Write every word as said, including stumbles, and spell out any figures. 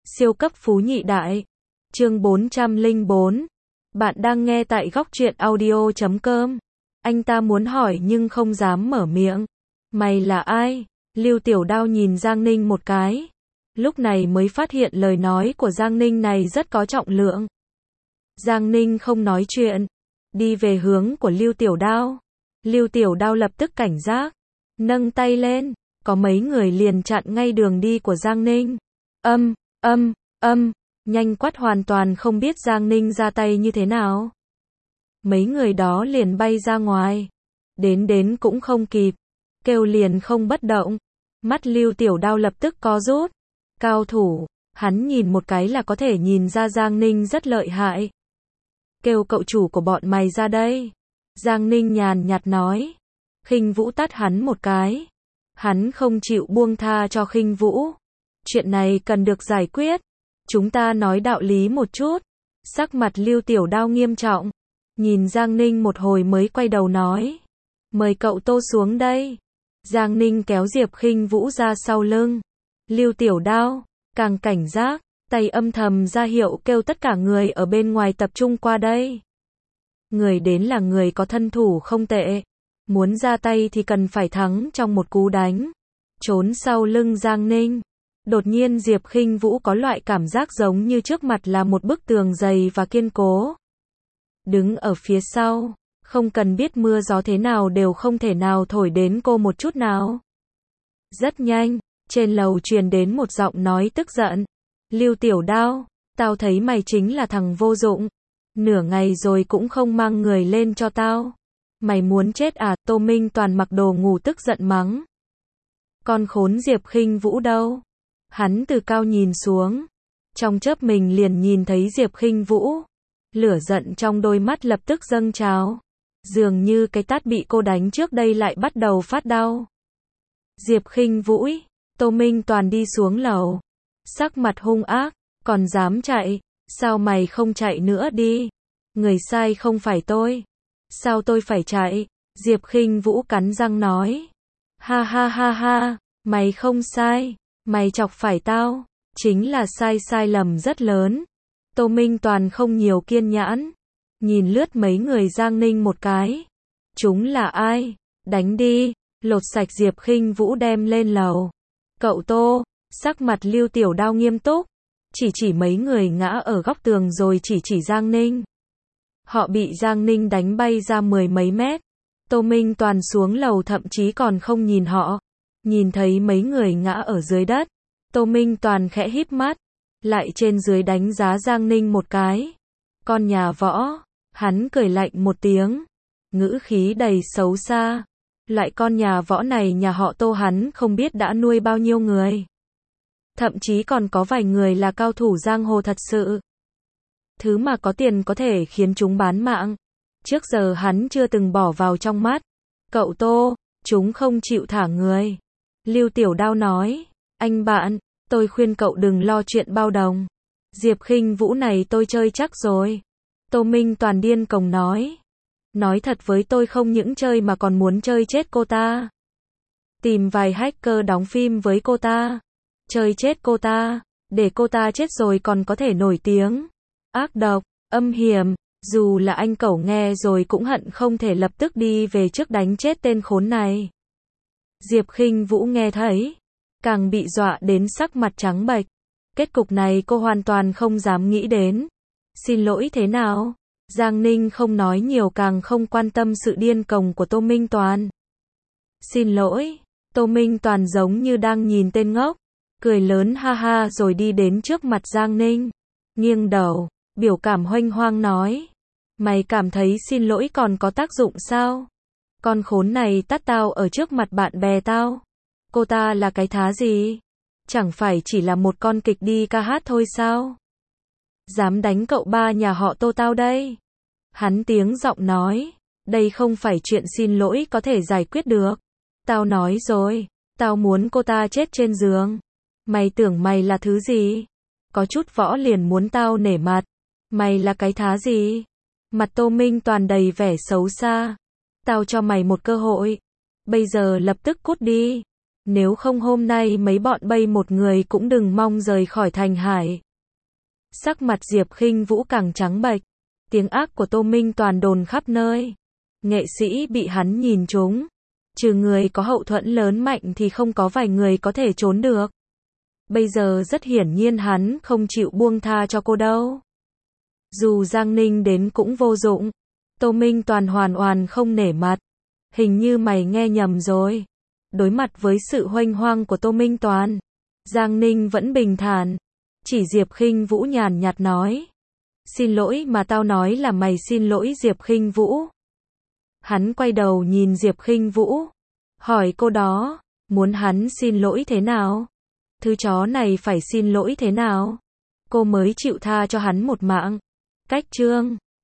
Siêu cấp phú nhị đại. Chương bốn trăm lẻ bốn. Bạn đang nghe tại góc truyện audio chấm com. Anh ta muốn hỏi nhưng không dám mở miệng. Mày là ai? Lưu Tiểu Đao nhìn Giang Ninh một cái. Lúc này mới phát hiện lời nói của Giang Ninh này rất có trọng lượng. Giang Ninh không nói chuyện, đi về hướng của Lưu Tiểu Đao. Lưu Tiểu Đao lập tức cảnh giác, nâng tay lên, có mấy người liền chặn ngay đường đi của Giang Ninh. Âm, âm, âm, nhanh quát, hoàn toàn không biết Giang Ninh ra tay như thế nào. Mấy người đó liền bay ra ngoài, đến đến cũng không kịp, kêu liền không bất động. Mắt Lưu Tiểu Đao lập tức co rút. Cao thủ, hắn nhìn một cái là có thể nhìn ra Giang Ninh rất lợi hại. Kêu cậu chủ của bọn mày ra đây. Giang Ninh nhàn nhạt nói. Khinh Vũ tát hắn một cái. Hắn không chịu buông tha cho Khinh Vũ. Chuyện này cần được giải quyết. Chúng ta nói đạo lý một chút. Sắc mặt Lưu Tiểu Đao nghiêm trọng. Nhìn Giang Ninh một hồi mới quay đầu nói. Mời cậu Tô xuống đây. Giang Ninh kéo Diệp Khinh Vũ ra sau lưng. Lưu Tiểu Đao càng cảnh giác, tay âm thầm ra hiệu kêu tất cả người ở bên ngoài tập trung qua đây. Người đến là người có thân thủ không tệ, muốn ra tay thì cần phải thắng trong một cú đánh. Trốn sau lưng Giang Ninh. Đột nhiên Diệp Khinh Vũ có loại cảm giác giống như trước mặt là một bức tường dày và kiên cố. Đứng ở phía sau, không cần biết mưa gió thế nào đều không thể nào thổi đến cô một chút nào. Rất nhanh, trên lầu truyền đến một giọng nói tức giận. Lưu Tiểu Đao, tao thấy mày chính là thằng vô dụng. Nửa ngày rồi cũng không mang người lên cho tao. Mày muốn chết à? Tô Minh Toàn mặc đồ ngủ tức giận mắng. Con khốn Diệp Khinh Vũ đâu? Hắn từ cao nhìn xuống. Trong chớp mình liền nhìn thấy Diệp Khinh Vũ. Lửa giận trong đôi mắt lập tức dâng trào. Dường như cái tát bị cô đánh trước đây lại bắt đầu phát đau. Diệp Khinh Vũ, Tô Minh Toàn đi xuống lầu. Sắc mặt hung ác, còn dám chạy, sao mày không chạy nữa đi? Người sai không phải tôi. Sao tôi phải chạy? Diệp Khinh Vũ cắn răng nói. Ha ha ha ha, mày không sai, mày chọc phải tao, chính là sai sai lầm rất lớn. Tô Minh Toàn không nhiều kiên nhẫn, nhìn lướt mấy người Giang Ninh một cái. Chúng là ai? Đánh đi, lột sạch Diệp Khinh Vũ đem lên lầu. Cậu Tô, sắc mặt Lưu Tiểu Đao nghiêm túc, chỉ chỉ mấy người ngã ở góc tường rồi chỉ chỉ Giang Ninh. Họ bị Giang Ninh đánh bay ra mười mấy mét. Tô Minh Toàn xuống lầu thậm chí còn không nhìn họ. Nhìn thấy mấy người ngã ở dưới đất. Tô Minh Toàn khẽ híp mắt, lại trên dưới đánh giá Giang Ninh một cái. Con nhà võ, hắn cười lạnh một tiếng, ngữ khí đầy xấu xa. Loại con nhà võ này nhà họ Tô hắn không biết đã nuôi bao nhiêu người. Thậm chí còn có vài người là cao thủ giang hồ thật sự. Thứ mà có tiền có thể khiến chúng bán mạng. Trước giờ hắn chưa từng bỏ vào trong mắt. Cậu Tô, chúng không chịu thả người. Lưu Tiểu Đao nói. Anh bạn, tôi khuyên cậu đừng lo chuyện bao đồng. Diệp Khinh Vũ này tôi chơi chắc rồi. Tô Minh Toàn điên cuồng nói. Nói thật với tôi không những chơi mà còn muốn chơi chết cô ta. Tìm vài hacker đóng phim với cô ta. Chơi chết cô ta. Để cô ta chết rồi còn có thể nổi tiếng. Ác độc, âm hiểm. Dù là anh cẩu nghe rồi cũng hận không thể lập tức đi về trước đánh chết tên khốn này. Diệp Khinh Vũ nghe thấy, càng bị dọa đến sắc mặt trắng bệch. Kết cục này cô hoàn toàn không dám nghĩ đến. Xin lỗi thế nào? Giang Ninh không nói nhiều, càng không quan tâm sự điên cuồng của Tô Minh Toàn. Xin lỗi. Tô Minh Toàn giống như đang nhìn tên ngốc, cười lớn ha ha rồi đi đến trước mặt Giang Ninh, nghiêng đầu, biểu cảm hoanh hoang nói. Mày cảm thấy xin lỗi còn có tác dụng sao? Con khốn này tát tao ở trước mặt bạn bè tao. Cô ta là cái thá gì? Chẳng phải chỉ là một con kịch đi ca hát thôi sao? Dám đánh cậu ba nhà họ Tô tao đây. Hắn tiếng giọng nói. Đây không phải chuyện xin lỗi có thể giải quyết được. Tao nói rồi, tao muốn cô ta chết trên giường. Mày tưởng mày là thứ gì? Có chút võ liền muốn tao nể mặt. Mày là cái thá gì? Mặt Tô Minh Toàn đầy vẻ xấu xa. Tao cho mày một cơ hội. Bây giờ lập tức cút đi. Nếu không hôm nay mấy bọn bay một người cũng đừng mong rời khỏi thành hải. Sắc mặt Diệp Khinh Vũ càng trắng bệch. Tiếng ác của Tô Minh Toàn đồn khắp nơi. Nghệ sĩ bị hắn nhìn trúng. Trừ người có hậu thuẫn lớn mạnh thì không có vài người có thể trốn được. Bây giờ rất hiển nhiên hắn không chịu buông tha cho cô đâu. Dù Giang Ninh đến cũng vô dụng. Tô Minh Toàn hoàn hoàn không nể mặt. Hình như mày nghe nhầm rồi. Đối mặt với sự huênh hoang của Tô Minh Toàn, Giang Ninh vẫn bình thản. Chỉ Diệp Khinh Vũ nhàn nhạt nói. Xin lỗi mà tao nói là mày xin lỗi Diệp Khinh Vũ. Hắn quay đầu nhìn Diệp Khinh Vũ. Hỏi cô đó, muốn hắn xin lỗi thế nào? Thứ chó này phải xin lỗi thế nào? Cô mới chịu tha cho hắn một mạng. Cách chương